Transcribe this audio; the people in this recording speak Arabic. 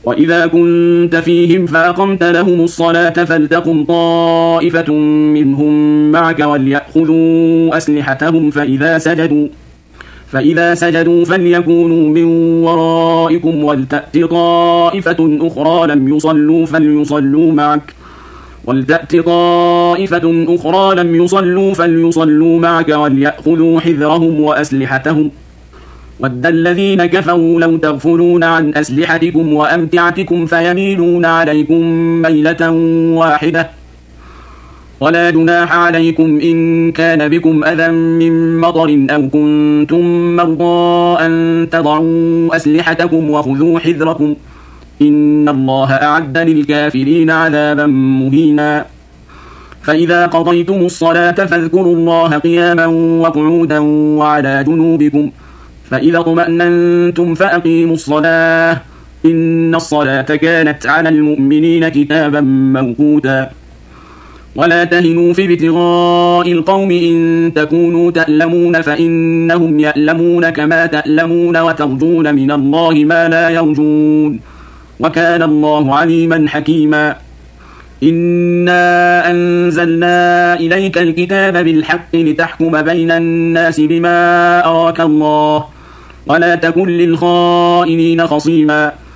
وإذا كنت فيهم فأقمت لهم الصلاة فلتقم طائفة منهم معك وليأخذوا أسلحتهم فإذا سجدوا فليكونوا من ورائكم ولتأت طائفة أخرى لم يصلوا فليصلوا معك وليأخذوا حذرهم وأسلحتهم. ود الذين كفروا لو تغفلون عن أسلحتكم وأمتعتكم فيميلون عليكم ميلة واحدة. ولا جناح عليكم إن كان بكم أذى من مطر أو كنتم مرضى أن تضعوا أسلحتكم وخذوا حذركم إن الله أعد للكافرين عذابا مهينا. فإذا قضيتم الصلاة فاذكروا الله قياما وقعودا وعلى جنوبكم فإذا اطمأننتم فأقيموا الصلاة إن الصلاة كانت على المؤمنين كتابا موقوتا. ولا تهنوا في ابتغاء القوم إن تكونوا تألمون فإنهم يألمون كما تألمون وترجون من الله ما لا يرجون وكان الله عليما حكيما. إنا أنزلنا إليك الكتاب بالحق لتحكم بين الناس بما أراك الله ولا تكن للخائنين خصيما.